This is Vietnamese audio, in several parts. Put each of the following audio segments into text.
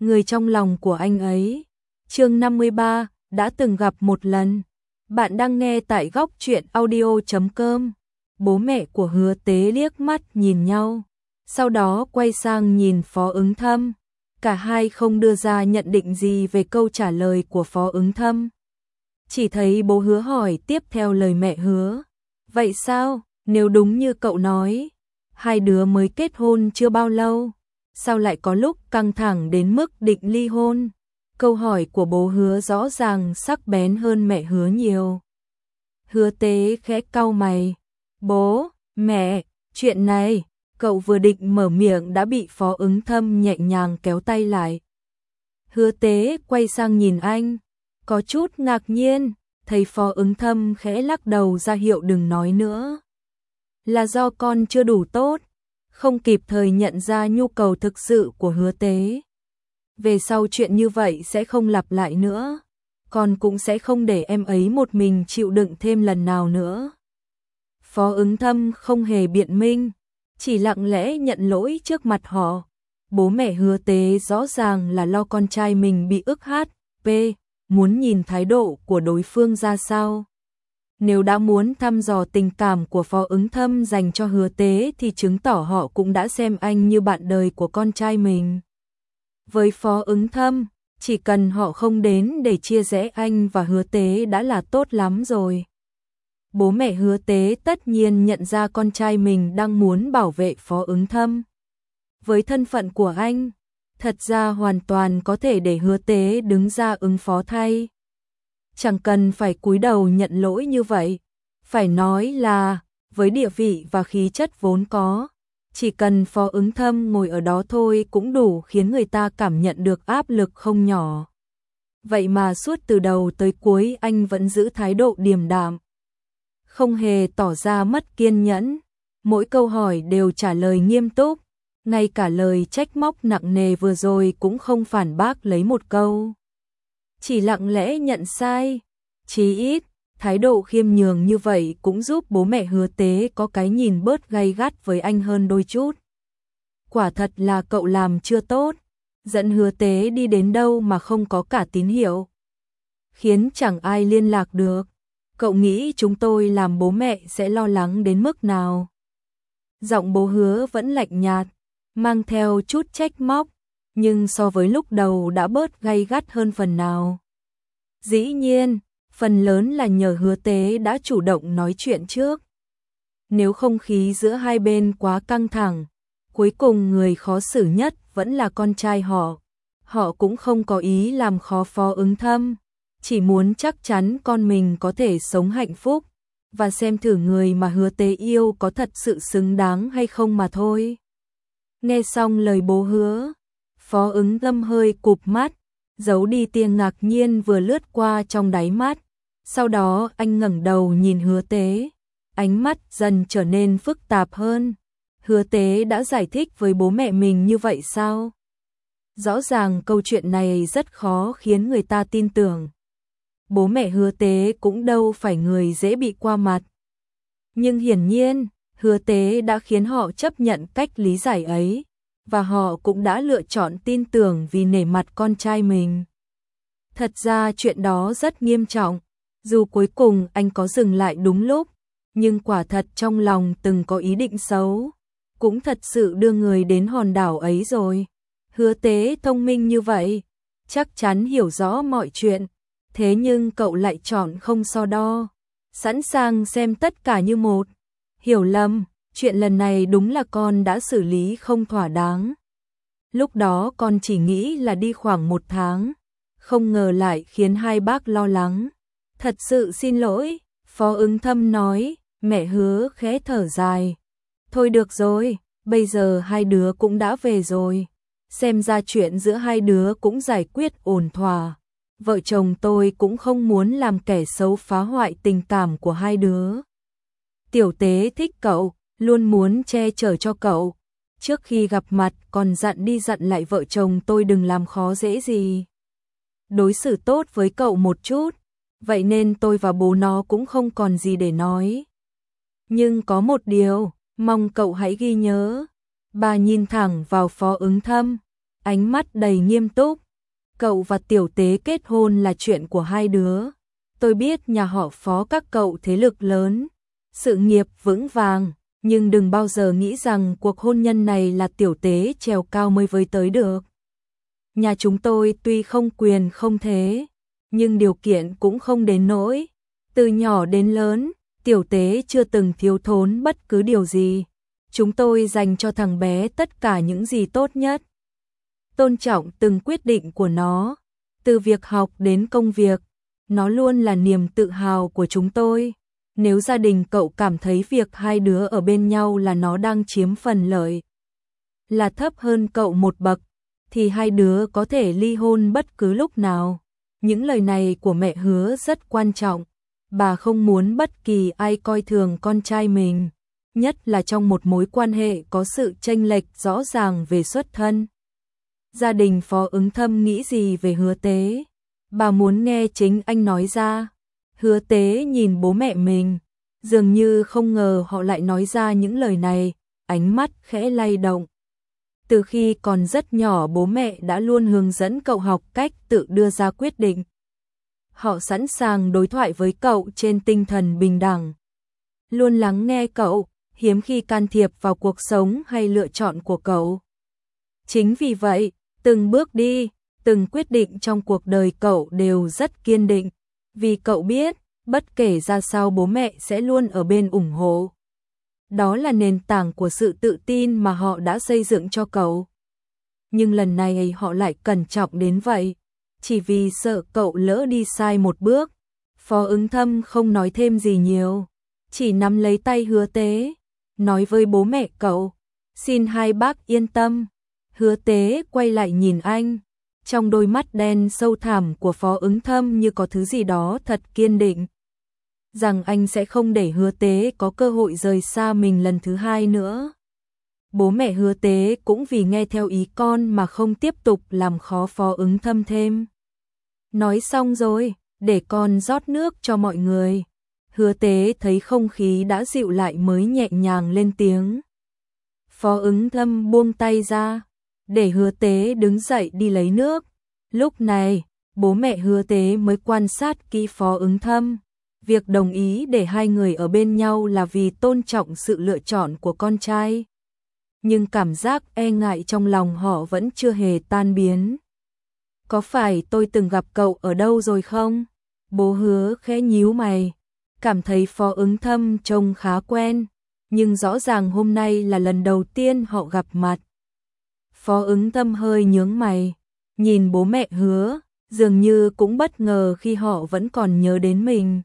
người trong lòng của anh ấy. Chương 53, đã từng gặp một lần. Bạn đang nghe tại góc truyện audio.com. Bố mẹ của Hứa Tế liếc mắt nhìn nhau, sau đó quay sang nhìn Phó Ứng Thâm. Cả hai không đưa ra nhận định gì về câu trả lời của Phó Ứng Thâm. Chỉ thấy bố Hứa hỏi tiếp theo lời mẹ Hứa. Vậy sao, nếu đúng như cậu nói, hai đứa mới kết hôn chưa bao lâu, sao lại có lúc căng thẳng đến mức định ly hôn? Câu hỏi của bố Hứa rõ ràng sắc bén hơn mẹ Hứa nhiều. Hứa Tế khẽ cau mày. Bố, mẹ, chuyện này, cậu vừa định mở miệng đã bị Phó Ứng Thâm nhẹ nhàng kéo tay lại. Hứa Tế quay sang nhìn anh, có chút ngạc nhiên, thấy Phó Ứng Thâm khẽ lắc đầu ra hiệu đừng nói nữa. Là do con chưa đủ tốt, không kịp thời nhận ra nhu cầu thực sự của Hứa Tế. Về sau chuyện như vậy sẽ không lặp lại nữa, con cũng sẽ không để em ấy một mình chịu đựng thêm lần nào nữa. Phó Ứng Thâm không hề biện minh, chỉ lặng lẽ nhận lỗi trước mặt họ. Bố mẹ Hứa Tế rõ ràng là lo con trai mình bị ức HP, muốn nhìn thái độ của đối phương ra sao. Nếu đã muốn thăm dò tình cảm của Phó Ứng Thâm dành cho Hứa Tế thì chứng tỏ họ cũng đã xem anh như bạn đời của con trai mình. Với Phó Ứng Thâm, chỉ cần họ không đến để chia rẽ anh và Hứa Tế đã là tốt lắm rồi. Bố mẹ Hứa Tế tất nhiên nhận ra con trai mình đang muốn bảo vệ Phó Ứng Thâm. Với thân phận của anh, thật ra hoàn toàn có thể để Hứa Tế đứng ra ứng phó thay. Chẳng cần phải cúi đầu nhận lỗi như vậy. Phải nói là, với địa vị và khí chất vốn có, chỉ cần Phó Ứng Thâm ngồi ở đó thôi cũng đủ khiến người ta cảm nhận được áp lực không nhỏ. Vậy mà suốt từ đầu tới cuối anh vẫn giữ thái độ điềm đạm, không hề tỏ ra mất kiên nhẫn, mỗi câu hỏi đều trả lời nghiêm túc, ngay cả lời trách móc nặng nề vừa rồi cũng không phản bác lấy một câu. Chỉ lặng lẽ nhận sai, chí ít, thái độ khiêm nhường như vậy cũng giúp bố mẹ Hứa Tế có cái nhìn bớt gay gắt với anh hơn đôi chút. Quả thật là cậu làm chưa tốt, dẫn Hứa Tế đi đến đâu mà không có cả tín hiệu, khiến chẳng ai liên lạc được. Cậu nghĩ chúng tôi làm bố mẹ sẽ lo lắng đến mức nào? Giọng bố Hứa vẫn lạnh nhạt, mang theo chút trách móc, nhưng so với lúc đầu đã bớt gay gắt hơn phần nào. Dĩ nhiên, phần lớn là nhờ Hứa Tế đã chủ động nói chuyện trước. Nếu không khí giữa hai bên quá căng thẳng, cuối cùng người khó xử nhất vẫn là con trai họ. Họ cũng không có ý làm khó Phó Ứng Thâm, chỉ muốn chắc chắn con mình có thể sống hạnh phúc, và xem thử người mà Hứa Tế yêu có thật sự xứng đáng hay không mà thôi. Nghe xong lời bố Hứa, Phó Ứng Thâm hơi cụp mắt, giấu đi tia ngạc nhiên vừa lướt qua trong đáy mắt. Sau đó anh ngẩng đầu nhìn Hứa Tế, ánh mắt dần trở nên phức tạp hơn. Hứa Tế đã giải thích với bố mẹ mình như vậy sao? Rõ ràng câu chuyện này rất khó khiến người ta tin tưởng. Bố mẹ Hứa Tế cũng đâu phải người dễ bị qua mặt. Nhưng hiển nhiên, Hứa Tế đã khiến họ chấp nhận cách lý giải ấy, và họ cũng đã lựa chọn tin tưởng vì nể mặt con trai mình. Thật ra chuyện đó rất nghiêm trọng, dù cuối cùng anh có dừng lại đúng lúc, nhưng quả thật trong lòng từng có ý định xấu, cũng thật sự đưa người đến hòn đảo ấy rồi. Hứa Tế thông minh như vậy, chắc chắn hiểu rõ mọi chuyện, thế nhưng cậu lại chọn không so đo, sẵn sàng xem tất cả như một. Hiểu lầm, chuyện lần này đúng là con đã xử lý không thỏa đáng. Lúc đó con chỉ nghĩ là đi khoảng 1 tháng, không ngờ lại khiến hai bác lo lắng. Thật sự xin lỗi, Phó Ứng Thâm nói. Mẹ Hứa khẽ thở dài. Thôi được rồi, bây giờ hai đứa cũng đã về rồi, xem ra chuyện giữa hai đứa cũng giải quyết ổn thỏa. Vợ chồng tôi cũng không muốn làm kẻ xấu phá hoại tình cảm của hai đứa. Tiểu Tế thích cậu, luôn muốn che chở cho cậu. Trước khi gặp mặt còn dặn đi dặn lại vợ chồng tôi đừng làm khó dễ gì, đối xử tốt với cậu một chút. Vậy nên tôi và bố nó cũng không còn gì để nói. Nhưng có một điều, mong cậu hãy ghi nhớ. Bà nhìn thẳng vào Phó Ứng Thâm, ánh mắt đầy nghiêm túc. Cậu và Tiểu Tế kết hôn là chuyện của hai đứa. Tôi biết nhà họ Phó các cậu thế lực lớn, sự nghiệp vững vàng, nhưng đừng bao giờ nghĩ rằng cuộc hôn nhân này là Tiểu Tế trèo cao mới với tới được. Nhà chúng tôi tuy không quyền không thế, nhưng điều kiện cũng không đến nỗi. Từ nhỏ đến lớn, Tiểu Tế chưa từng thiếu thốn bất cứ điều gì. Chúng tôi dành cho thằng bé tất cả những gì tốt nhất. Tôn trọng từng quyết định của nó, từ việc học đến công việc, nó luôn là niềm tự hào của chúng tôi. Nếu gia đình cậu cảm thấy việc hai đứa ở bên nhau là nó đang chiếm phần lợi, là thấp hơn cậu một bậc, thì hai đứa có thể ly hôn bất cứ lúc nào. Những lời này của mẹ Hứa rất quan trọng. Bà không muốn bất kỳ ai coi thường con trai mình, nhất là trong một mối quan hệ có sự chênh lệch rõ ràng về xuất thân. Gia đình Phó Ứng Thâm nghĩ gì về Hứa Tế? Bà muốn nghe chính anh nói ra. Hứa Tế nhìn bố mẹ mình, dường như không ngờ họ lại nói ra những lời này, ánh mắt khẽ lay động. Từ khi còn rất nhỏ bố mẹ đã luôn hướng dẫn cậu học cách tự đưa ra quyết định. Họ sẵn sàng đối thoại với cậu trên tinh thần bình đẳng, luôn lắng nghe cậu, hiếm khi can thiệp vào cuộc sống hay lựa chọn của cậu. Chính vì vậy, từng bước đi, từng quyết định trong cuộc đời cậu đều rất kiên định, vì cậu biết, bất kể ra sao bố mẹ sẽ luôn ở bên ủng hộ. Đó là nền tảng của sự tự tin mà họ đã xây dựng cho cậu. Nhưng lần này họ lại cẩn trọng đến vậy, chỉ vì sợ cậu lỡ đi sai một bước. Phó Ứng Thâm không nói thêm gì nhiều, chỉ nắm lấy tay Hứa Tế, nói với bố mẹ cậu, xin hai bác yên tâm. Hứa Tế quay lại nhìn anh, trong đôi mắt đen sâu thẳm của Phó Ứng Thâm như có thứ gì đó thật kiên định, rằng anh sẽ không để Hứa Tế có cơ hội rời xa mình lần thứ hai nữa. Bố mẹ Hứa Tế cũng vì nghe theo ý con mà không tiếp tục làm khó Phó Ứng Thâm thêm. Nói xong rồi, để con rót nước cho mọi người. Hứa Tế thấy không khí đã dịu lại mới nhẹ nhàng lên tiếng. Phó Ứng Thâm buông tay ra, để Hứa Tế đứng dậy đi lấy nước. Lúc này, bố mẹ Hứa Tế mới quan sát kỹ Phó Ứng Thâm. Việc đồng ý để hai người ở bên nhau là vì tôn trọng sự lựa chọn của con trai. Nhưng cảm giác e ngại trong lòng họ vẫn chưa hề tan biến. Có phải tôi từng gặp cậu ở đâu rồi không? Bố Hứa khẽ nhíu mày, cảm thấy Phó Ứng Thâm trông khá quen, nhưng rõ ràng hôm nay là lần đầu tiên họ gặp mặt. Phó Ứng Thâm hơi nhướng mày, nhìn bố mẹ Hứa, dường như cũng bất ngờ khi họ vẫn còn nhớ đến mình.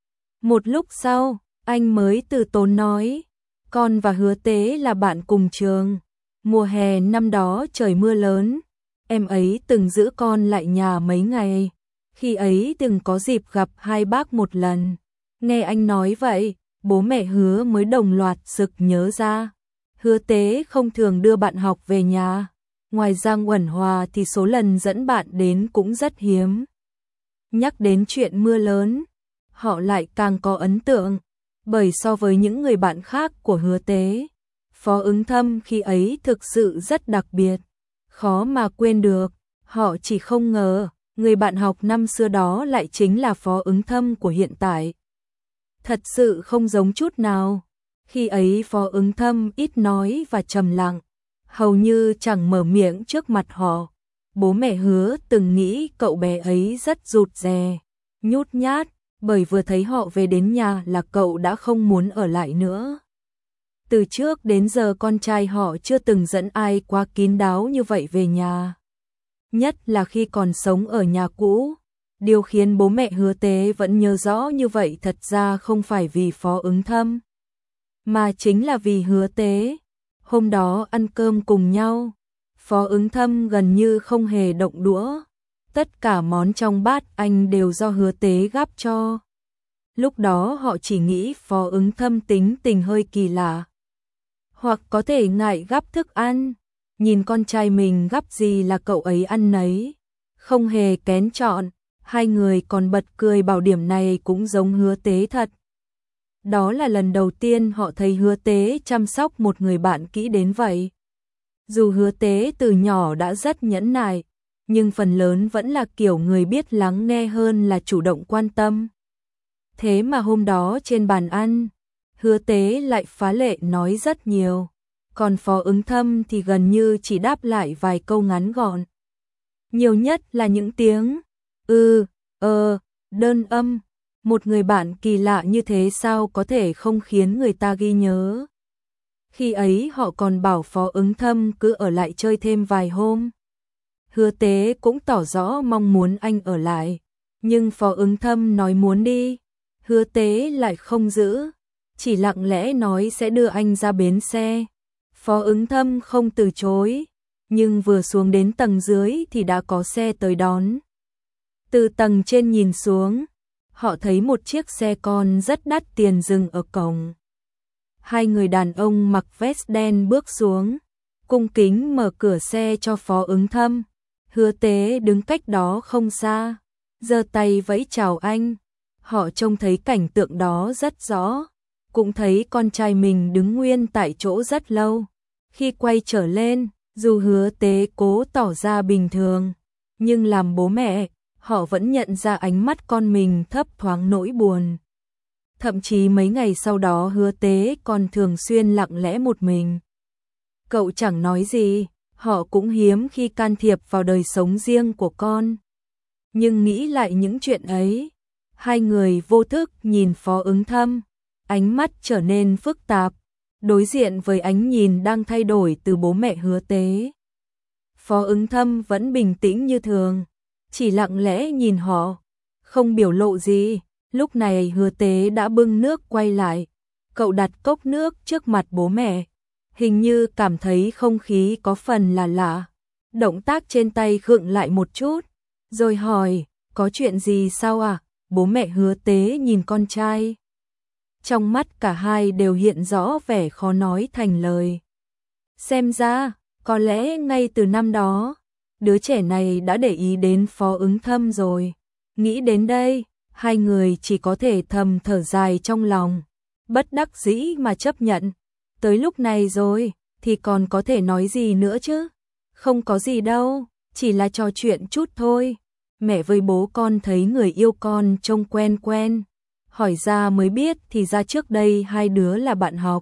Một lúc sau, anh mới từ tốn nói, con và Hứa Tế là bạn cùng trường. Mùa hè năm đó trời mưa lớn, em ấy từng giữ con lại nhà mấy ngày. Khi ấy từng có dịp gặp hai bác một lần. Nghe anh nói vậy, bố mẹ Hứa mới đồng loạt sực nhớ ra. Hứa Tế không thường đưa bạn học về nhà. Ngoài Giang Uẩn Hòa thì số lần dẫn bạn đến cũng rất hiếm. Nhắc đến chuyện mưa lớn, họ lại càng có ấn tượng, bởi so với những người bạn khác của Hứa Tế, Phó Ứng Thâm khi ấy thực sự rất đặc biệt, khó mà quên được. Họ chỉ không ngờ, người bạn học năm xưa đó lại chính là Phó Ứng Thâm của hiện tại. Thật sự không giống chút nào. Khi ấy Phó Ứng Thâm ít nói và trầm lặng, hầu như chẳng mở miệng trước mặt họ. Bố mẹ Hứa từng nghĩ cậu bé ấy rất rụt rè, nhút nhát, bởi vừa thấy họ về đến nhà là cậu đã không muốn ở lại nữa. Từ trước đến giờ con trai họ chưa từng dẫn ai quá kín đáo như vậy về nhà. Nhất là khi còn sống ở nhà cũ. Điều khiến bố mẹ Hứa Tế vẫn nhớ rõ như vậy thật ra không phải vì Phó Ứng Thâm, mà chính là vì Hứa Tế. Hôm đó ăn cơm cùng nhau, Phó Ứng Thâm gần như không hề động đũa. Tất cả món trong bát anh đều do Hứa Tế gắp cho. Lúc đó họ chỉ nghĩ Phó Ứng Thâm tính tình hơi kỳ lạ, hoặc có thể ngại gắp thức ăn. Nhìn con trai mình gắp gì là cậu ấy ăn nấy, không hề kén chọn. Hai người còn bật cười bảo điểm này cũng giống Hứa Tế thật. Đó là lần đầu tiên họ thấy Hứa Tế chăm sóc một người bạn kỹ đến vậy. Dù Hứa Tế từ nhỏ đã rất nhẫn nại, nhưng phần lớn vẫn là kiểu người biết lắng nghe hơn là chủ động quan tâm. Thế mà hôm đó trên bàn ăn, Hứa Tế lại phá lệ nói rất nhiều, còn Phó Ứng Thâm thì gần như chỉ đáp lại vài câu ngắn gọn. Nhiều nhất là những tiếng đơn âm, một người bạn kỳ lạ như thế sao có thể không khiến người ta ghi nhớ. Khi ấy họ còn bảo Phó Ứng Thâm cứ ở lại chơi thêm vài hôm. Hứa Tế cũng tỏ rõ mong muốn anh ở lại, nhưng Phó Ứng Thâm nói muốn đi, Hứa Tế lại không giữ, chỉ lặng lẽ nói sẽ đưa anh ra bến xe. Phó Ứng Thâm không từ chối, nhưng vừa xuống đến tầng dưới thì đã có xe tới đón. Từ tầng trên nhìn xuống, họ thấy một chiếc xe con rất đắt tiền dừng ở cổng. Hai người đàn ông mặc vest đen bước xuống, cung kính mở cửa xe cho Phó Ứng Thâm. Hứa Tế đứng cách đó không xa, giơ tay vẫy chào anh. Họ trông thấy cảnh tượng đó rất rõ, cũng thấy con trai mình đứng nguyên tại chỗ rất lâu. Khi quay trở lên, dù Hứa Tế cố tỏ ra bình thường, nhưng làm bố mẹ, họ vẫn nhận ra ánh mắt con mình thấp thoáng nỗi buồn. Thậm chí mấy ngày sau đó Hứa Tế còn thường xuyên lặng lẽ một mình. Cậu chẳng nói gì, họ cũng hiếm khi can thiệp vào đời sống riêng của con. Nhưng nghĩ lại những chuyện ấy, hai người vô thức nhìn Phó Ứng Thâm, ánh mắt trở nên phức tạp, đối diện với ánh nhìn đang thay đổi từ bố mẹ Hứa Tế. Phó Ứng Thâm vẫn bình tĩnh như thường, chỉ lặng lẽ nhìn họ, không biểu lộ gì. Lúc này Hứa Tế đã bưng nước quay lại, cậu đặt cốc nước trước mặt bố mẹ, hình như cảm thấy không khí có phần là lạ. Động tác trên tay khựng lại một chút, rồi hỏi, có chuyện gì sao à? Bố mẹ Hứa Tế nhìn con trai. Trong mắt cả hai đều hiện rõ vẻ khó nói thành lời. Xem ra, có lẽ ngay từ năm đó, đứa trẻ này đã để ý đến Phó Ứng Thâm rồi. Nghĩ đến đây, hai người chỉ có thể thầm thở dài trong lòng, bất đắc dĩ mà chấp nhận. Tới lúc này rồi, thì còn có thể nói gì nữa chứ? Không có gì đâu, chỉ là trò chuyện chút thôi. Mẹ với bố con thấy người yêu con trông quen quen. Hỏi ra mới biết thì ra trước đây hai đứa là bạn học.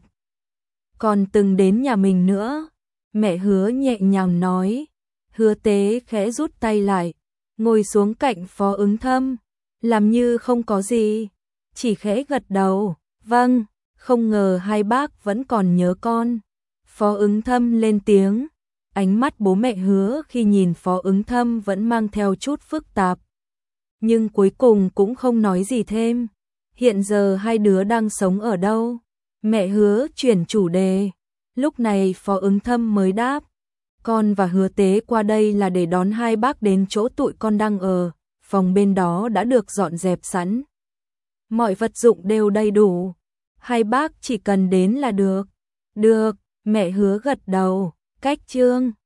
Còn từng đến nhà mình nữa. Mẹ Hứa nhẹ nhàng nói. Hứa Tế khẽ rút tay lại, ngồi xuống cạnh Phó Ứng Thâm, làm như không có gì, chỉ khẽ gật đầu. Vâng, không ngờ hai bác vẫn còn nhớ con. Phó Ứng Thâm lên tiếng. Ánh mắt bố mẹ Hứa khi nhìn Phó Ứng Thâm vẫn mang theo chút phức tạp, nhưng cuối cùng cũng không nói gì thêm. Hiện giờ hai đứa đang sống ở đâu? Mẹ Hứa chuyển chủ đề. Lúc này Phó Ứng Thâm mới đáp, con và Hứa Tế qua đây là để đón hai bác đến chỗ tụi con đang ở, phòng bên đó đã được dọn dẹp sẵn. Mọi vật dụng đều đầy đủ, hai bác chỉ cần đến là được. Được, mẹ Hứa gật đầu. Cách chương